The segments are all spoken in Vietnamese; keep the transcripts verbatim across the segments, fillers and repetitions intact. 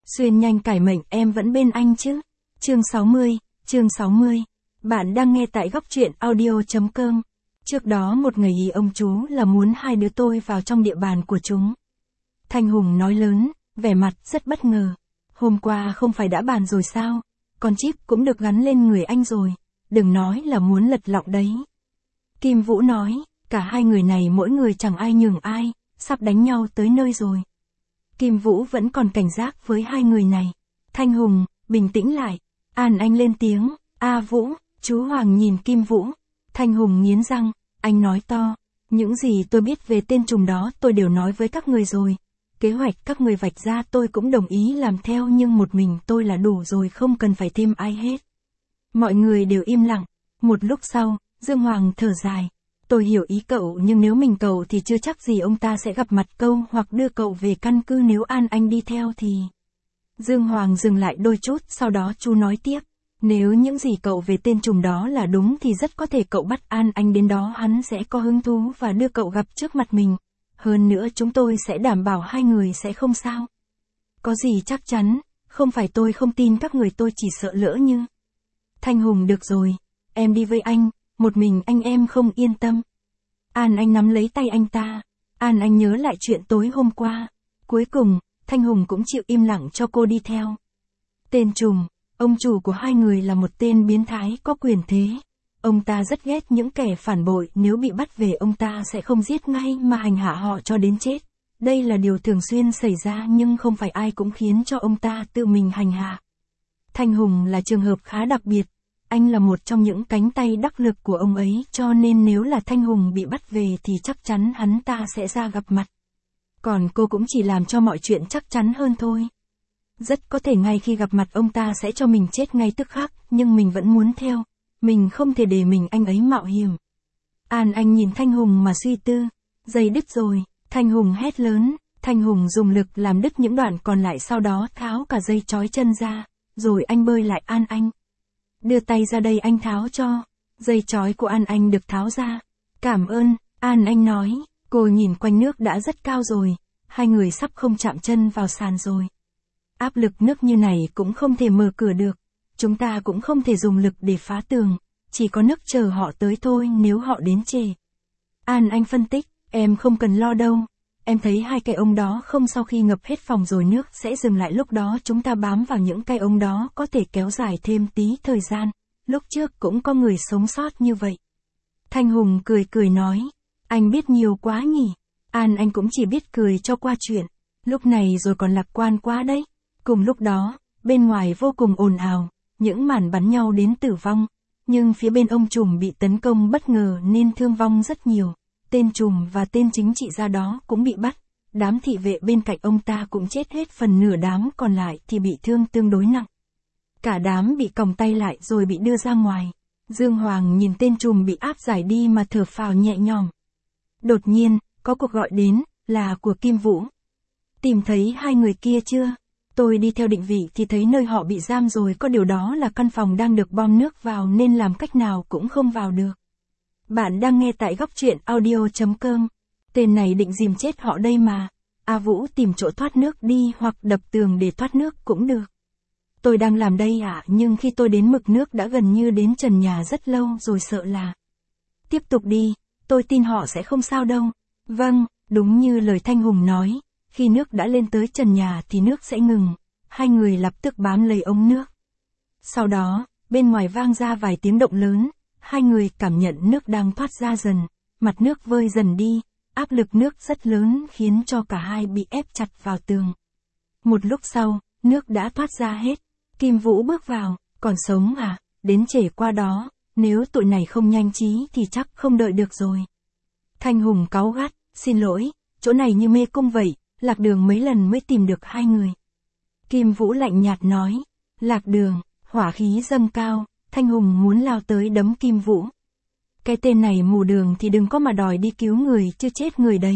Xuyên nhanh cải mệnh, em vẫn bên anh chứ. Chương sáu mươi, chương sáu mươi. Bạn đang nghe tại góc truyện audio.com. Trước đó một ngày ý ông chú là muốn hai đứa tôi vào trong địa bàn của chúng. Thanh Hùng nói lớn, vẻ mặt rất bất ngờ. Hôm qua không phải đã bàn rồi sao? Con chip cũng được gắn lên người anh rồi. Đừng nói là muốn lật lọng đấy. Kim Vũ nói, cả hai người này mỗi người chẳng ai nhường ai, sắp đánh nhau tới nơi rồi. Kim Vũ vẫn còn cảnh giác với hai người này. Thanh Hùng, bình tĩnh lại. An Anh lên tiếng, A Vũ, chú Hoàng nhìn Kim Vũ. Thanh Hùng nghiến răng, anh nói to, những gì tôi biết về tên trùm đó tôi đều nói với các người rồi. Kế hoạch các người vạch ra tôi cũng đồng ý làm theo, nhưng một mình tôi là đủ rồi, không cần phải thêm ai hết. Mọi người đều im lặng. Một lúc sau, Dương Hoàng thở dài. Tôi hiểu ý cậu, nhưng nếu mình cậu thì chưa chắc gì ông ta sẽ gặp mặt câu hoặc đưa cậu về căn cứ, nếu An Anh đi theo thì... Dương Hoàng dừng lại đôi chút, sau đó chú nói tiếp. Nếu những gì cậu về tên trùm đó là đúng thì rất có thể cậu bắt An Anh đến đó, hắn sẽ có hứng thú và đưa cậu gặp trước mặt mình. Hơn nữa chúng tôi sẽ đảm bảo hai người sẽ không sao. Có gì chắc chắn, không phải tôi không tin các người, tôi chỉ sợ lỡ như... Thanh Hùng, được rồi, em đi với anh, một mình anh em không yên tâm. An Anh nắm lấy tay anh ta. An Anh nhớ lại chuyện tối hôm qua. Cuối cùng, Thanh Hùng cũng chịu im lặng cho cô đi theo. Tên trùm, ông chủ của hai người là một tên biến thái có quyền thế. Ông ta rất ghét những kẻ phản bội, nếu bị bắt về ông ta sẽ không giết ngay mà hành hạ họ cho đến chết. Đây là điều thường xuyên xảy ra, nhưng không phải ai cũng khiến cho ông ta tự mình hành hạ. Thanh Hùng là trường hợp khá đặc biệt. Anh là một trong những cánh tay đắc lực của ông ấy, cho nên nếu là Thanh Hùng bị bắt về thì chắc chắn hắn ta sẽ ra gặp mặt. Còn cô cũng chỉ làm cho mọi chuyện chắc chắn hơn thôi. Rất có thể ngay khi gặp mặt ông ta sẽ cho mình chết ngay tức khắc, nhưng mình vẫn muốn theo. Mình không thể để mình anh ấy mạo hiểm. An Anh nhìn Thanh Hùng mà suy tư. Dây đứt rồi, Thanh Hùng hét lớn. Thanh Hùng dùng lực làm đứt những đoạn còn lại, sau đó tháo cả dây trói chân ra. Rồi anh bơi lại An Anh. Đưa tay ra đây anh tháo cho. Dây trói của An Anh được tháo ra. Cảm ơn, An Anh nói. Cô nhìn quanh, nước đã rất cao rồi. Hai người sắp không chạm chân vào sàn rồi. Áp lực nước như này cũng không thể mở cửa được. Chúng ta cũng không thể dùng lực để phá tường. Chỉ có nước chờ họ tới thôi nếu họ đến trễ. An Anh phân tích, em không cần lo đâu. Em thấy hai cây ống đó không, sau khi ngập hết phòng rồi nước sẽ dừng lại, lúc đó chúng ta bám vào những cây ống đó có thể kéo dài thêm tí thời gian. Lúc trước cũng có người sống sót như vậy. Thanh Hùng cười cười nói, anh biết nhiều quá nhỉ. An Anh cũng chỉ biết cười cho qua chuyện. Lúc này rồi còn lạc quan quá đấy. Cùng lúc đó, bên ngoài vô cùng ồn ào, những màn bắn nhau đến tử vong. Nhưng phía bên ông trùm bị tấn công bất ngờ nên thương vong rất nhiều. Tên trùm và tên chính trị gia đó cũng bị bắt. Đám thị vệ bên cạnh ông ta cũng chết hết, phần nửa đám còn lại thì bị thương tương đối nặng. Cả đám bị còng tay lại rồi bị đưa ra ngoài. Dương Hoàng nhìn tên trùm bị áp giải đi mà thở phào nhẹ nhõm. Đột nhiên, có cuộc gọi đến, là của Kim Vũ. Tìm thấy hai người kia chưa? Tôi đi theo định vị thì thấy nơi họ bị giam rồi, có điều đó là căn phòng đang được bom nước vào nên làm cách nào cũng không vào được. Bạn đang nghe tại góc truyện audio.com. Tên này định dìm chết họ đây mà. A Vũ, tìm chỗ thoát nước đi, hoặc đập tường để thoát nước cũng được. Tôi đang làm đây ạ, à, nhưng khi tôi đến mực nước đã gần như đến trần nhà rất lâu rồi, sợ là... Tiếp tục đi, tôi tin họ sẽ không sao đâu. Vâng, đúng như lời Thanh Hùng nói, khi nước đã lên tới trần nhà thì nước sẽ ngừng. Hai người lập tức bám lấy ống nước. Sau đó, bên ngoài vang ra vài tiếng động lớn. Hai người cảm nhận nước đang thoát ra dần, mặt nước vơi dần đi, áp lực nước rất lớn khiến cho cả hai bị ép chặt vào tường. Một lúc sau, nước đã thoát ra hết. Kim Vũ bước vào, còn sống à, đến trễ qua đó, nếu tụi này không nhanh trí thì chắc không đợi được rồi. Thanh Hùng cáu gắt, xin lỗi, chỗ này như mê cung vậy, lạc đường mấy lần mới tìm được hai người. Kim Vũ lạnh nhạt nói, lạc đường, hỏa khí dâng cao. Thanh Hùng muốn lao tới đấm Kim Vũ. Cái tên này mù đường thì đừng có mà đòi đi cứu người chứ chết người đấy.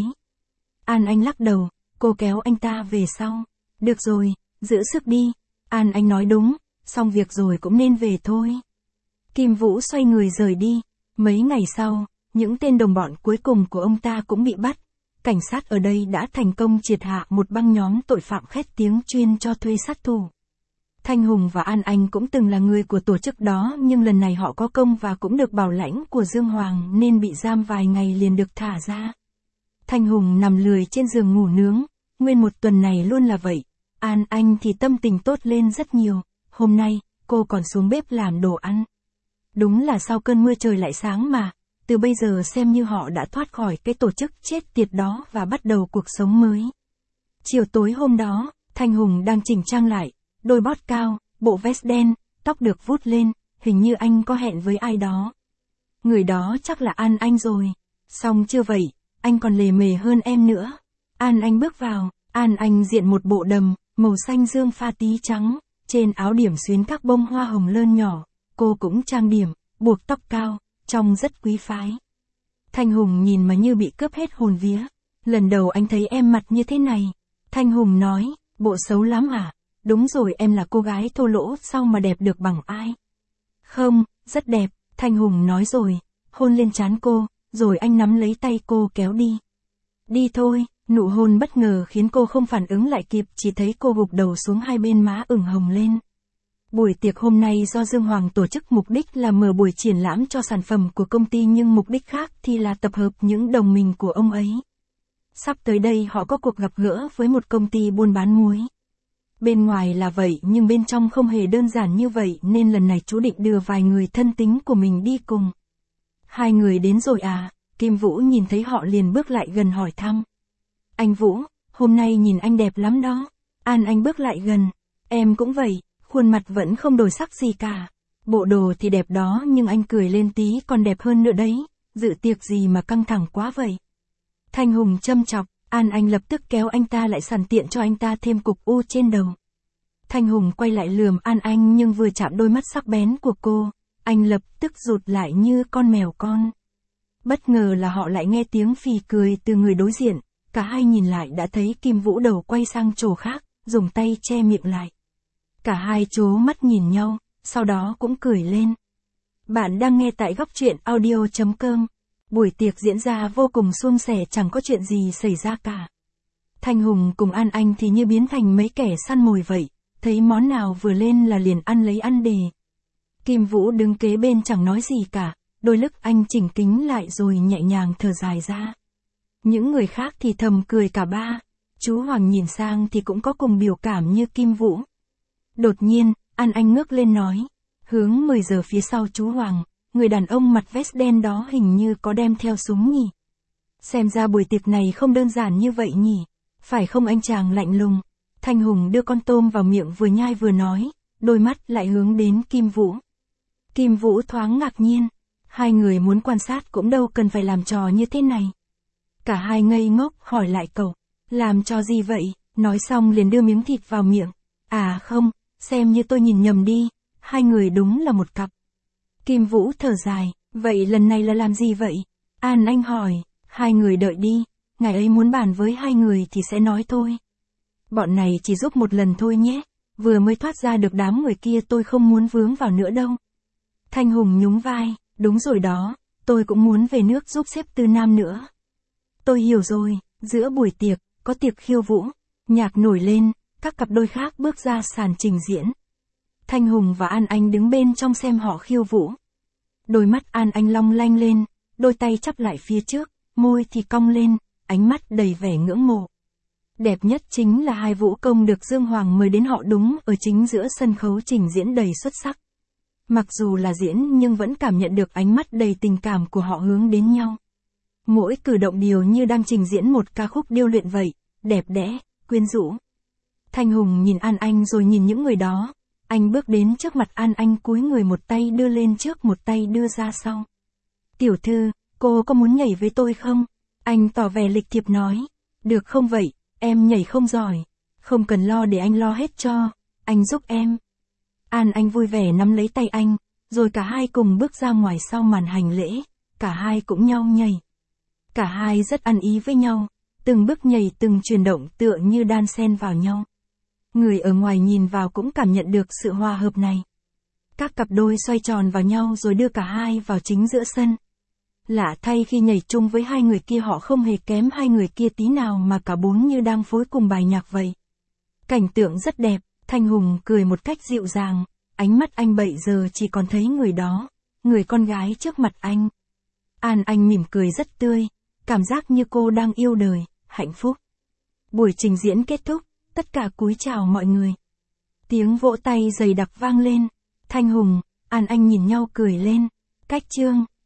An Anh lắc đầu, cô kéo anh ta về sau. Được rồi, giữ sức đi. An Anh nói đúng, xong việc rồi cũng nên về thôi. Kim Vũ xoay người rời đi. Mấy ngày sau, những tên đồng bọn cuối cùng của ông ta cũng bị bắt. cảnh sát ở đây đã thành công triệt hạ một băng nhóm tội phạm khét tiếng chuyên cho thuê sát thủ. Thanh Hùng và An Anh cũng từng là người của tổ chức đó, nhưng lần này họ có công và cũng được bảo lãnh của Dương Hoàng nên bị giam vài ngày liền được thả ra. Thanh Hùng nằm lười trên giường ngủ nướng, nguyên một tuần này luôn là vậy. An Anh thì tâm tình tốt lên rất nhiều, hôm nay, cô còn xuống bếp làm đồ ăn. Đúng là sau cơn mưa trời lại sáng mà, từ bây giờ xem như họ đã thoát khỏi cái tổ chức chết tiệt đó và bắt đầu cuộc sống mới. Chiều tối hôm đó, Thanh Hùng đang chỉnh trang lại, đôi bót cao, bộ vest đen, tóc được vút lên, hình như anh có hẹn với ai đó. Người đó chắc là An Anh rồi. Xong chưa vậy, anh còn lề mề hơn em nữa. An Anh bước vào, An Anh diện một bộ đầm, màu xanh dương pha tí trắng, trên áo điểm xuyến các bông hoa hồng lơn nhỏ, cô cũng trang điểm, buộc tóc cao, trông rất quý phái. Thanh Hùng nhìn mà như bị cướp hết hồn vía. Lần đầu anh thấy em mặt như thế này. Thanh Hùng nói, bộ xấu lắm à? Đúng rồi, em là cô gái thô lỗ sao mà đẹp được bằng ai? Không, rất đẹp, Thanh Hùng nói rồi, hôn lên trán cô, rồi anh nắm lấy tay cô kéo đi. Đi thôi, nụ hôn bất ngờ khiến cô không phản ứng lại kịp, chỉ thấy cô gục đầu xuống, hai bên má ửng hồng lên. Buổi tiệc hôm nay do Dương Hoàng tổ chức, mục đích là mở buổi triển lãm cho sản phẩm của công ty, nhưng mục đích khác thì là tập hợp những đồng minh của ông ấy. Sắp tới đây họ có cuộc gặp gỡ với một công ty buôn bán muối. Bên ngoài là vậy nhưng bên trong không hề đơn giản như vậy, nên lần này chú định đưa vài người thân tín của mình đi cùng. Hai người đến rồi à? Kim Vũ nhìn thấy họ liền bước lại gần hỏi thăm. Anh Vũ, hôm nay nhìn anh đẹp lắm đó. An Anh bước lại gần. Em cũng vậy, khuôn mặt vẫn không đổi sắc gì cả. Bộ đồ thì đẹp đó nhưng anh cười lên tí còn đẹp hơn nữa đấy. Dự tiệc gì mà căng thẳng quá vậy? Thanh Hùng châm chọc. An Anh lập tức kéo anh ta lại, sẵn tiện cho anh ta thêm cục u trên đầu. Thanh Hùng quay lại lườm An Anh nhưng vừa chạm đôi mắt sắc bén của cô, anh lập tức rụt lại như con mèo con. Bất ngờ là họ lại nghe tiếng phì cười từ người đối diện, cả hai nhìn lại đã thấy Kim Vũ đầu quay sang chỗ khác, dùng tay che miệng lại. Cả hai trố mắt nhìn nhau, sau đó cũng cười lên. Bạn đang nghe tại góc truyện audio chấm com. Buổi tiệc diễn ra vô cùng suôn sẻ, chẳng có chuyện gì xảy ra cả. Thanh Hùng cùng An Anh thì như biến thành mấy kẻ săn mồi vậy, thấy món nào vừa lên là liền ăn lấy ăn đề. Kim Vũ đứng kế bên chẳng nói gì cả, đôi lức anh chỉnh kính lại rồi nhẹ nhàng thở dài ra. Những người khác thì thầm cười cả ba. Chú Hoàng nhìn sang thì cũng có cùng biểu cảm như Kim Vũ. Đột nhiên, An Anh ngước lên nói, hướng mười giờ phía sau chú Hoàng, người đàn ông mặt vest đen đó hình như có đem theo súng nhỉ. Xem ra buổi tiệc này không đơn giản như vậy nhỉ, phải không anh chàng lạnh lùng. Thanh Hùng đưa con tôm vào miệng vừa nhai vừa nói, đôi mắt lại hướng đến Kim Vũ. Kim Vũ thoáng ngạc nhiên, hai người muốn quan sát cũng đâu cần phải làm trò như thế này. Cả hai ngây ngốc hỏi lại cậu, làm trò gì vậy, nói xong liền đưa miếng thịt vào miệng. À không, xem như tôi nhìn nhầm đi, hai người đúng là một cặp. Kim Vũ thở dài, vậy lần này là làm gì vậy? An Anh hỏi, hai người đợi đi, ngày ấy muốn bàn với hai người thì sẽ nói thôi. Bọn này chỉ giúp một lần thôi nhé, vừa mới thoát ra được đám người kia, tôi không muốn vướng vào nữa đâu. Thanh Hùng nhún vai, đúng rồi đó, tôi cũng muốn về nước giúp xếp Tư Nam nữa. Tôi hiểu rồi, giữa buổi tiệc, có tiệc khiêu vũ, nhạc nổi lên, các cặp đôi khác bước ra sàn trình diễn. Thanh Hùng và An Anh đứng bên trong xem họ khiêu vũ. Đôi mắt An Anh long lanh lên, đôi tay chắp lại phía trước, môi thì cong lên, ánh mắt đầy vẻ ngưỡng mộ. Đẹp nhất chính là hai vũ công được Dương Hoàng mời đến, họ đúng ở chính giữa sân khấu trình diễn đầy xuất sắc. Mặc dù là diễn nhưng vẫn cảm nhận được ánh mắt đầy tình cảm của họ hướng đến nhau. Mỗi cử động điều như đang trình diễn một ca khúc điêu luyện vậy, đẹp đẽ, quyến rũ. Thanh Hùng nhìn An Anh rồi nhìn những người đó. Anh bước đến trước mặt An Anh, cúi người, một tay đưa lên trước, một tay đưa ra sau. Tiểu thư, cô có muốn nhảy với tôi không? Anh tỏ vẻ lịch thiệp nói. Được không vậy, em nhảy không giỏi. Không cần lo, để anh lo hết cho. Anh giúp em. An Anh vui vẻ nắm lấy tay anh, rồi cả hai cùng bước ra ngoài sau màn hành lễ. Cả hai cũng nhau nhảy. Cả hai rất ăn ý với nhau. Từng bước nhảy, từng chuyển động tựa như đan xen vào nhau. Người ở ngoài nhìn vào cũng cảm nhận được sự hòa hợp này. Các cặp đôi xoay tròn vào nhau rồi đưa cả hai vào chính giữa sân. Lạ thay khi nhảy chung với hai người kia họ không hề kém hai người kia tí nào mà cả bốn như đang phối cùng bài nhạc vậy. Cảnh tượng rất đẹp, Thanh Hùng cười một cách dịu dàng, ánh mắt anh bậy giờ chỉ còn thấy người đó, người con gái trước mặt anh. An Anh mỉm cười rất tươi, cảm giác như cô đang yêu đời, hạnh phúc. Buổi trình diễn kết thúc, tất cả cúi chào mọi người. Tiếng vỗ tay dày đặc vang lên, Thanh Hùng, An Anh nhìn nhau cười lên. Cách Chương